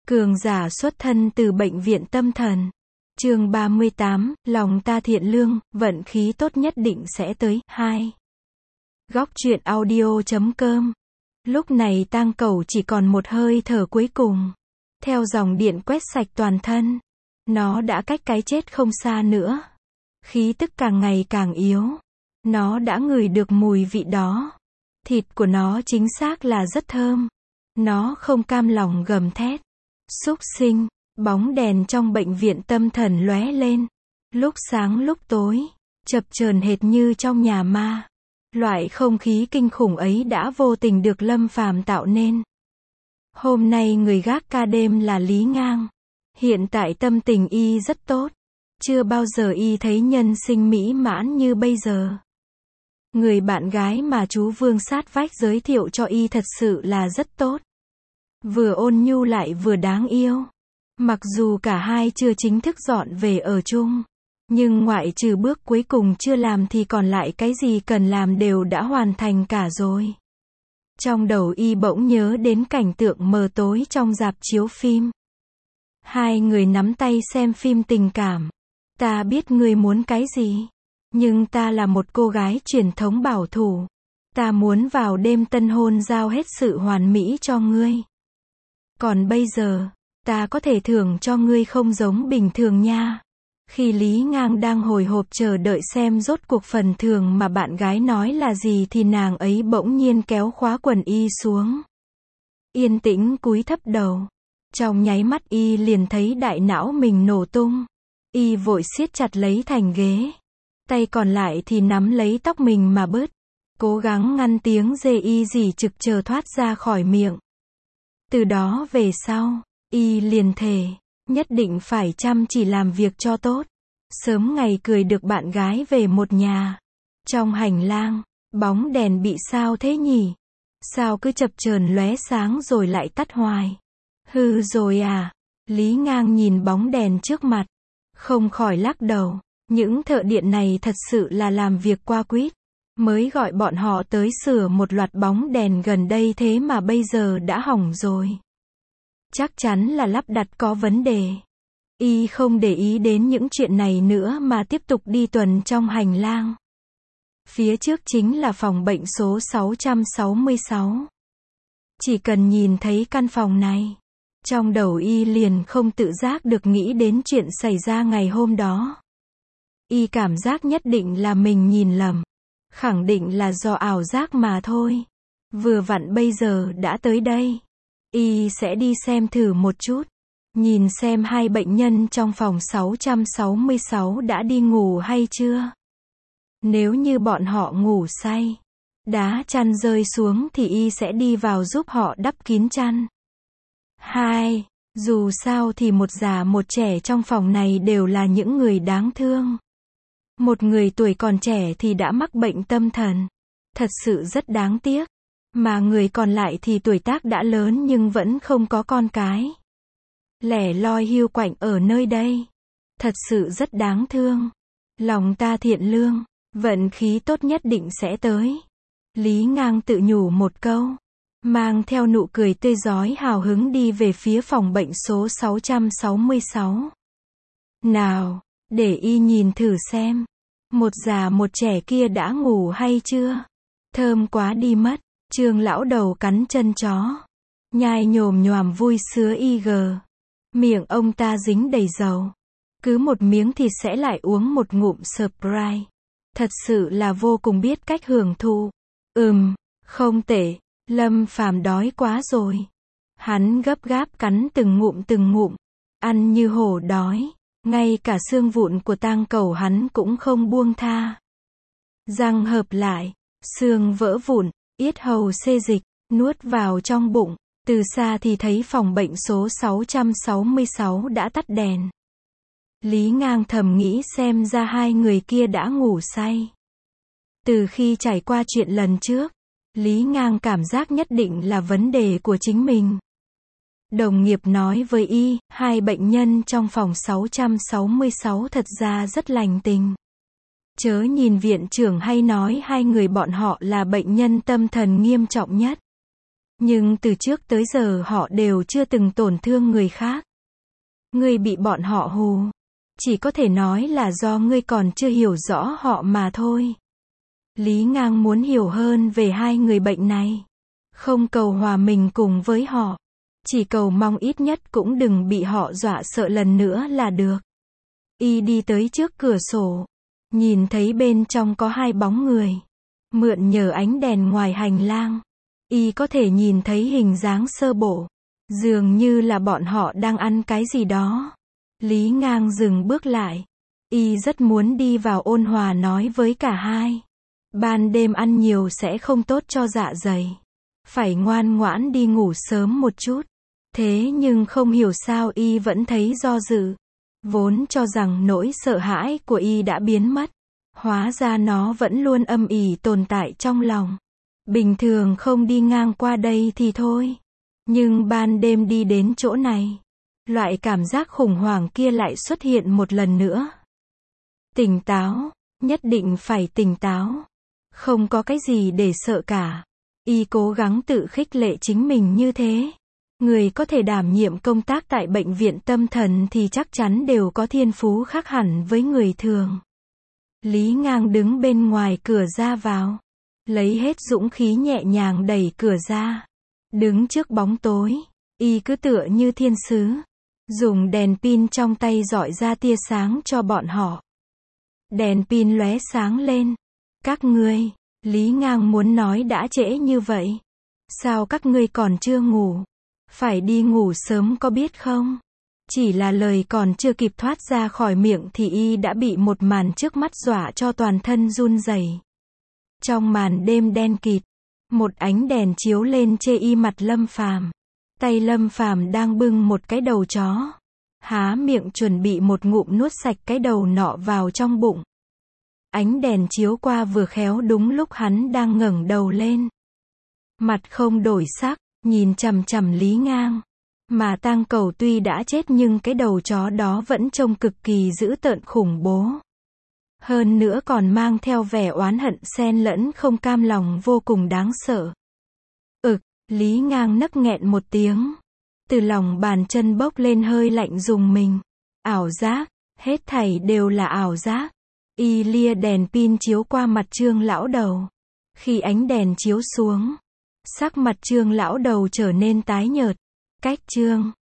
Cường giả xuất thân từ bệnh viện tâm thần. Chương 38, lòng ta thiện lương, vận khí tốt nhất định sẽ tới. 2. Góc truyện audio.com. Lúc này tang cẩu chỉ còn một hơi thở cuối cùng. Theo dòng điện quét sạch toàn thân. Nó đã cách cái chết không xa nữa. Khí tức càng ngày càng yếu. Nó đã ngửi được mùi vị đó. Thịt của nó chính xác là rất thơm. Nó không cam lòng gầm thét. Súc sinh. Bóng đèn trong bệnh viện tâm thần lóe lên. Lúc sáng lúc tối. Chập chờn hệt như trong nhà ma. Loại không khí kinh khủng ấy đã vô tình được Lâm Phàm tạo nên. Hôm nay người gác ca đêm là Lý Ngang. Hiện tại tâm tình y rất tốt. Chưa bao giờ y thấy nhân sinh mỹ mãn như bây giờ. Người bạn gái mà chú Vương sát vách giới thiệu cho y thật sự là rất tốt. Vừa ôn nhu lại vừa đáng yêu. Mặc dù cả hai chưa chính thức dọn về ở chung. Nhưng ngoại trừ bước cuối cùng chưa làm thì còn lại cái gì cần làm đều đã hoàn thành cả rồi. Trong đầu y bỗng nhớ đến cảnh tượng mờ tối trong rạp chiếu phim. Hai người nắm tay xem phim tình cảm. Ta biết ngươi muốn cái gì. Nhưng ta là một cô gái truyền thống bảo thủ. Ta muốn vào đêm tân hôn giao hết sự hoàn mỹ cho ngươi. Còn bây giờ, ta có thể thưởng cho ngươi không giống bình thường nha. Khi Lý Ngang đang hồi hộp chờ đợi xem rốt cuộc phần thưởng mà bạn gái nói là gì thì nàng ấy bỗng nhiên kéo khóa quần y xuống. Yên tĩnh cúi thấp đầu. Trong nháy mắt y liền thấy đại não mình nổ tung. Y vội siết chặt lấy thành ghế. Tay còn lại thì nắm lấy tóc mình mà bứt. Cố gắng ngăn tiếng rê y rỉ trực chờ thoát ra khỏi miệng. Từ đó về sau, y liền thề, nhất định phải chăm chỉ làm việc cho tốt. Sớm ngày cười được bạn gái về một nhà. Trong hành lang, bóng đèn bị sao thế nhỉ? Sao cứ chập chờn lóe sáng rồi lại tắt hoài? Hư rồi à? Lý Ngang nhìn bóng đèn trước mặt. Không khỏi lắc đầu. Những thợ điện này thật sự là làm việc qua quýt. Mới gọi bọn họ tới sửa một loạt bóng đèn gần đây thế mà bây giờ đã hỏng rồi. Chắc chắn là lắp đặt có vấn đề. Y không để ý đến những chuyện này nữa mà tiếp tục đi tuần trong hành lang. Phía trước chính là phòng bệnh số 666. Chỉ cần nhìn thấy căn phòng này, trong đầu y liền không tự giác được nghĩ đến chuyện xảy ra ngày hôm đó. Y cảm giác nhất định là mình nhìn lầm. Khẳng định là do ảo giác mà thôi. Vừa vặn bây giờ đã tới đây. Y sẽ đi xem thử một chút. Nhìn xem hai bệnh nhân trong phòng 666 đã đi ngủ hay chưa. Nếu như bọn họ ngủ say, đá chăn rơi xuống thì y sẽ đi vào giúp họ đắp kín chăn. 2. Dù sao thì một già một trẻ trong phòng này đều là những người đáng thương. Một người tuổi còn trẻ thì đã mắc bệnh tâm thần. Thật sự rất đáng tiếc. Mà người còn lại thì tuổi tác đã lớn nhưng vẫn không có con cái. Lẻ loi hiu quạnh ở nơi đây. Thật sự rất đáng thương. Lòng ta thiện lương, vận khí tốt nhất định sẽ tới. Lý Ngang tự nhủ một câu. Mang theo nụ cười tươi rói hào hứng đi về phía phòng bệnh số 666. Nào, để y nhìn thử xem. Một già một trẻ kia đã ngủ hay chưa? Thơm quá đi mất. Trương lão đầu cắn chân chó. Nhai nhồm nhoàm vui sứa y gờ. Miệng ông ta dính đầy dầu. Cứ một miếng thịt sẽ lại uống một ngụm Sprite. Thật sự là vô cùng biết cách hưởng thụ. Không tệ. Lâm Phàm đói quá rồi. Hắn gấp gáp cắn từng ngụm. Ăn như hổ đói. Ngay cả xương vụn của tang cẩu hắn cũng không buông tha. Răng hợp lại. Xương vỡ vụn. Yết hầu xê dịch. Nuốt vào trong bụng. Từ xa thì thấy phòng bệnh số 666 đã tắt đèn. Lý Ngang thầm nghĩ xem ra hai người kia đã ngủ say. Từ khi trải qua chuyện lần trước, Lý Ngang cảm giác nhất định là vấn đề của chính mình. Đồng nghiệp nói với y, hai bệnh nhân trong phòng 666 thật ra rất lành tình. Chớ nhìn viện trưởng hay nói hai người bọn họ là bệnh nhân tâm thần nghiêm trọng nhất. Nhưng từ trước tới giờ họ đều chưa từng tổn thương người khác. Ngươi bị bọn họ hù. Chỉ có thể nói là do ngươi còn chưa hiểu rõ họ mà thôi. Lý Ngang muốn hiểu hơn về hai người bệnh này. Không cầu hòa mình cùng với họ. Chỉ cầu mong ít nhất cũng đừng bị họ dọa sợ lần nữa là được. Y đi tới trước cửa sổ. Nhìn thấy bên trong có hai bóng người. Mượn nhờ ánh đèn ngoài hành lang. Y có thể nhìn thấy hình dáng sơ bộ. Dường như là bọn họ đang ăn cái gì đó. Lý Ngang dừng bước lại. Y rất muốn đi vào ôn hòa nói với cả hai. Ban đêm ăn nhiều sẽ không tốt cho dạ dày. Phải ngoan ngoãn đi ngủ sớm một chút. Thế nhưng không hiểu sao Y vẫn thấy do dự. Vốn cho rằng nỗi sợ hãi của Y đã biến mất. Hóa ra nó vẫn luôn âm ỉ tồn tại trong lòng. Bình thường không đi ngang qua đây thì thôi. Nhưng ban đêm đi đến chỗ này. Loại cảm giác khủng hoảng kia lại xuất hiện một lần nữa. Tỉnh táo. Nhất định phải tỉnh táo. Không có cái gì để sợ cả. Y cố gắng tự khích lệ chính mình như thế. Người có thể đảm nhiệm công tác tại bệnh viện tâm thần thì chắc chắn đều có thiên phú khác hẳn với người thường. Lý Ngang đứng bên ngoài cửa ra vào. Lấy hết dũng khí nhẹ nhàng đẩy cửa ra. Đứng trước bóng tối. Y cứ tựa như thiên sứ. Dùng đèn pin trong tay rọi ra tia sáng cho bọn họ. Đèn pin lóe sáng lên. Các ngươi, Lý Ngang muốn nói đã trễ như vậy. Sao các ngươi còn chưa ngủ? Phải đi ngủ sớm có biết không? Chỉ là lời còn chưa kịp thoát ra khỏi miệng thì Y đã bị một màn trước mắt dọa cho toàn thân run rẩy. Trong màn đêm đen kịt, một ánh đèn chiếu lên chê Y mặt Lâm Phàm. Tay Lâm Phàm đang bưng một cái đầu chó. Há miệng chuẩn bị một ngụm nuốt sạch cái đầu nọ vào trong bụng. Ánh đèn chiếu qua vừa khéo đúng lúc hắn đang ngẩng đầu lên. Mặt không đổi sắc, nhìn chằm chằm Lý Ngang. Mà tang cầu tuy đã chết nhưng cái đầu chó đó vẫn trông cực kỳ dữ tợn khủng bố. Hơn nữa còn mang theo vẻ oán hận xen lẫn không cam lòng vô cùng đáng sợ. Lý Ngang nấc nghẹn một tiếng. Từ lòng bàn chân bốc lên hơi lạnh rùng mình. Ảo giác, hết thảy đều là ảo giác. Y lia đèn pin chiếu qua mặt Trương lão đầu. Khi ánh đèn chiếu xuống, sắc mặt Trương lão đầu trở nên tái nhợt. Cách Trương